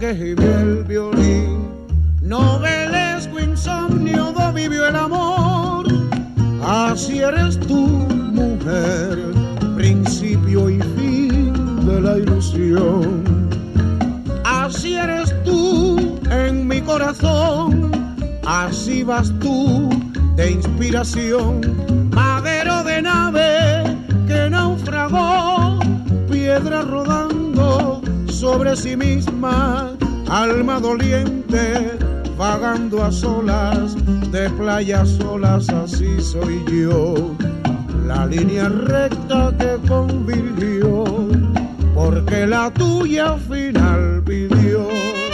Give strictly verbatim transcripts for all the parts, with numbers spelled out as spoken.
que gimió el violín. Novelesco insomnio do vivió el amor. Así eres tú, mujer, principio y fin de la ilusión. Así eres tú en mi corazón. Así vas tú de inspiración. Madero de nave que naufragó, piedra rodando sobre sí misma, alma doliente vagando a solas, de playas solas, así soy yo. La línea recta que convirtió, porque la tuya al final pidió.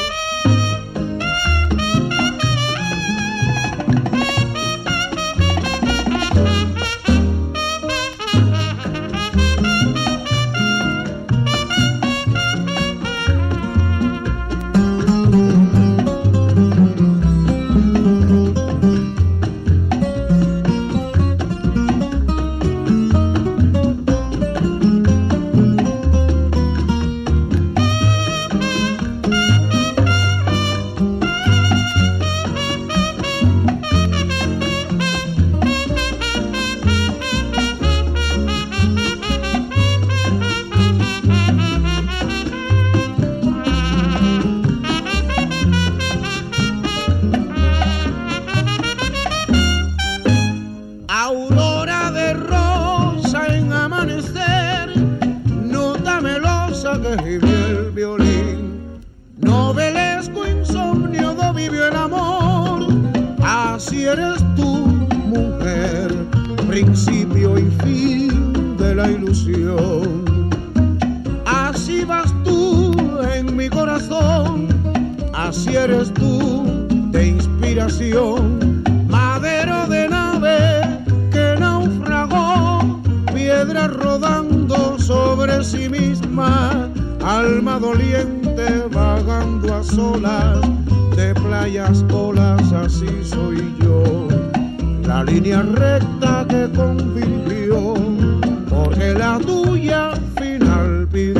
Así eres tú de inspiración, madero de nave que naufragó, piedra rodando sobre sí misma, alma doliente vagando a solas, de playas olas, así soy yo. La línea recta que convirtió, porque la tuya final pidió.